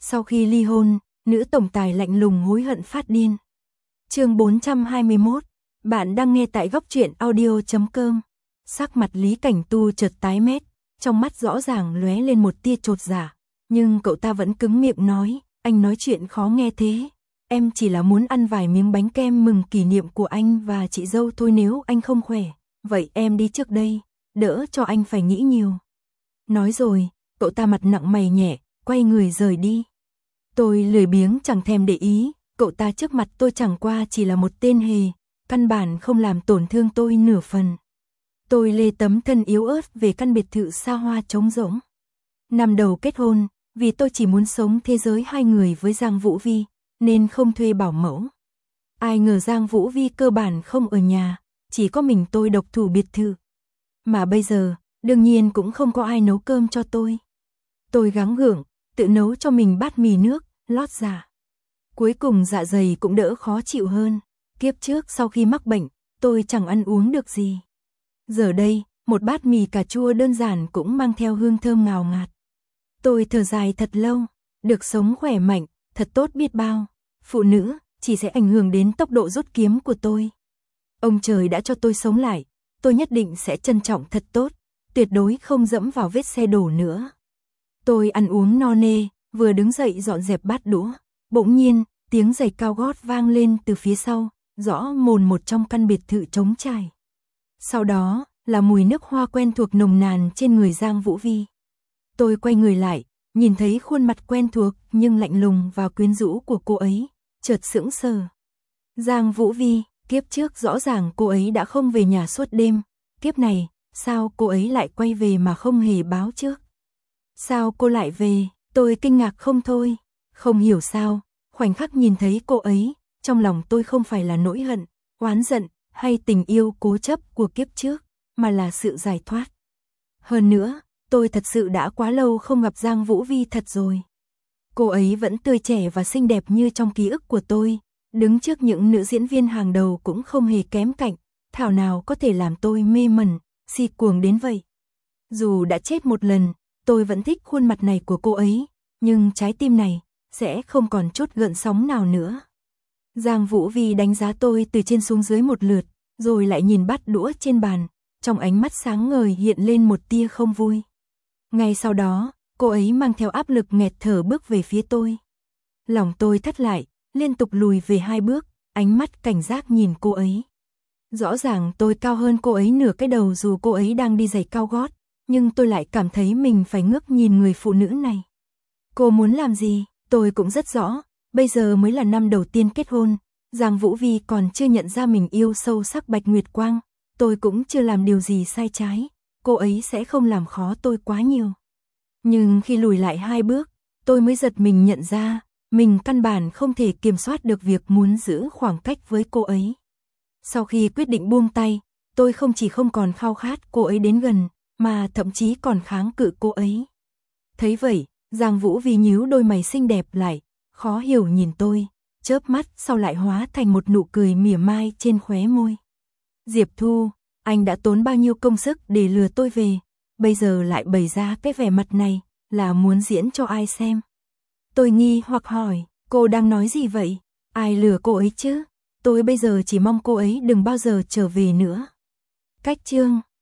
Sau khi ly hôn, nữ tổng tài lạnh lùng hối hận phát điên. Chương 421, bạn đang nghe tại góc truyện audio.com. Sắc mặt Lý Cảnh Tu chợt tái mét, trong mắt rõ ràng lóe lên một tia chột dạ, nhưng cậu ta vẫn cứng miệng nói, anh nói chuyện khó nghe thế. Em chỉ là muốn ăn vài miếng bánh kem mừng kỷ niệm của anh và chị dâu thôi, nếu anh không khỏe, vậy em đi trước đây, đỡ cho anh phải nghĩ nhiều. Nói rồi, cậu ta mặt nặng mày nhẹ, quay người rời đi. Tôi lười biếng chẳng thèm để ý, cậu ta trước mặt tôi chẳng qua chỉ là một tên hề, căn bản không làm tổn thương tôi nửa phần. Tôi lê tấm thân yếu ớt về căn biệt thự xa hoa trống rỗng. Năm đầu kết hôn, vì tôi chỉ muốn sống thế giới hai người với Giang Vũ Vi, nên không thuê bảo mẫu. Ai ngờ Giang Vũ Vi cơ bản không ở nhà, chỉ có mình tôi độc thủ biệt thự. Mà bây giờ, đương nhiên cũng không có ai nấu cơm cho tôi. Tôi gắng gượng, tự nấu cho mình bát mì nước, lót dạ. Cuối cùng dạ dày cũng đỡ khó chịu hơn. Kiếp trước sau khi mắc bệnh, tôi chẳng ăn uống được gì. Giờ đây, một bát mì cà chua đơn giản cũng mang theo hương thơm ngào ngạt. Tôi thở dài thật lâu, được sống khỏe mạnh, thật tốt biết bao. Phụ nữ, chỉ sẽ ảnh hưởng đến tốc độ rút kiếm của tôi. Ông trời đã cho tôi sống lại, tôi nhất định sẽ trân trọng thật tốt, tuyệt đối không dẫm vào vết xe đổ nữa. Tôi ăn uống no nê, vừa đứng dậy dọn dẹp bát đũa, bỗng nhiên, tiếng giày cao gót vang lên từ phía sau, rõ mồn một trong căn biệt thự trống trải. Sau đó, là mùi nước hoa quen thuộc nồng nàn trên người Giang Vũ Vi. Tôi quay người lại, nhìn thấy khuôn mặt quen thuộc nhưng lạnh lùng và quyến rũ của cô ấy, chợt sững sờ. Giang Vũ Vi, kiếp trước rõ ràng cô ấy đã không về nhà suốt đêm, kiếp này, sao cô ấy lại quay về mà không hề báo trước? Sao cô lại về? Tôi kinh ngạc không thôi, không hiểu sao, khoảnh khắc nhìn thấy cô ấy, trong lòng tôi không phải là nỗi hận, oán giận hay tình yêu cố chấp của kiếp trước, mà là sự giải thoát. Hơn nữa, tôi thật sự đã quá lâu không gặp Giang Vũ Vi thật rồi. Cô ấy vẫn tươi trẻ và xinh đẹp như trong ký ức của tôi, đứng trước những nữ diễn viên hàng đầu cũng không hề kém cạnh, thảo nào có thể làm tôi mê mẩn, si cuồng đến vậy. Dù đã chết một lần, tôi vẫn thích khuôn mặt này của cô ấy, nhưng trái tim này sẽ không còn chút gợn sóng nào nữa. Giang Vũ Vi đánh giá tôi từ trên xuống dưới một lượt, rồi lại nhìn bát đũa trên bàn, trong ánh mắt sáng ngời hiện lên một tia không vui. Ngay sau đó, cô ấy mang theo áp lực nghẹt thở bước về phía tôi. Lòng tôi thắt lại, liên tục lùi về 2 bước, ánh mắt cảnh giác nhìn cô ấy. Rõ ràng tôi cao hơn cô ấy nửa cái đầu dù cô ấy đang đi giày cao gót, nhưng tôi lại cảm thấy mình phải ngước nhìn người phụ nữ này. Cô muốn làm gì? Tôi cũng rất rõ, bây giờ mới là năm đầu tiên kết hôn, Giang Vũ Vi còn chưa nhận ra mình yêu sâu sắc Bạch Nguyệt Quang, tôi cũng chưa làm điều gì sai trái, cô ấy sẽ không làm khó tôi quá nhiều. Nhưng khi lùi lại 2 bước, tôi mới giật mình nhận ra, mình căn bản không thể kiểm soát được việc muốn giữ khoảng cách với cô ấy. Sau khi quyết định buông tay, tôi không chỉ không còn khao khát cô ấy đến gần, mà thậm chí còn kháng cự cô ấy. Thấy vậy, Giang Vũ Vi nhíu đôi mày xinh đẹp lại, khó hiểu nhìn tôi, chớp mắt sau lại hóa thành một nụ cười mỉa mai trên khóe môi. Diệp Thu, anh đã tốn bao nhiêu công sức để lừa tôi về, bây giờ lại bày ra cái vẻ mặt này, là muốn diễn cho ai xem? Tôi nghi hoặc hỏi, cô đang nói gì vậy? Ai lừa cô ấy chứ? Tôi bây giờ chỉ mong cô ấy đừng bao giờ trở về nữa. Cách chương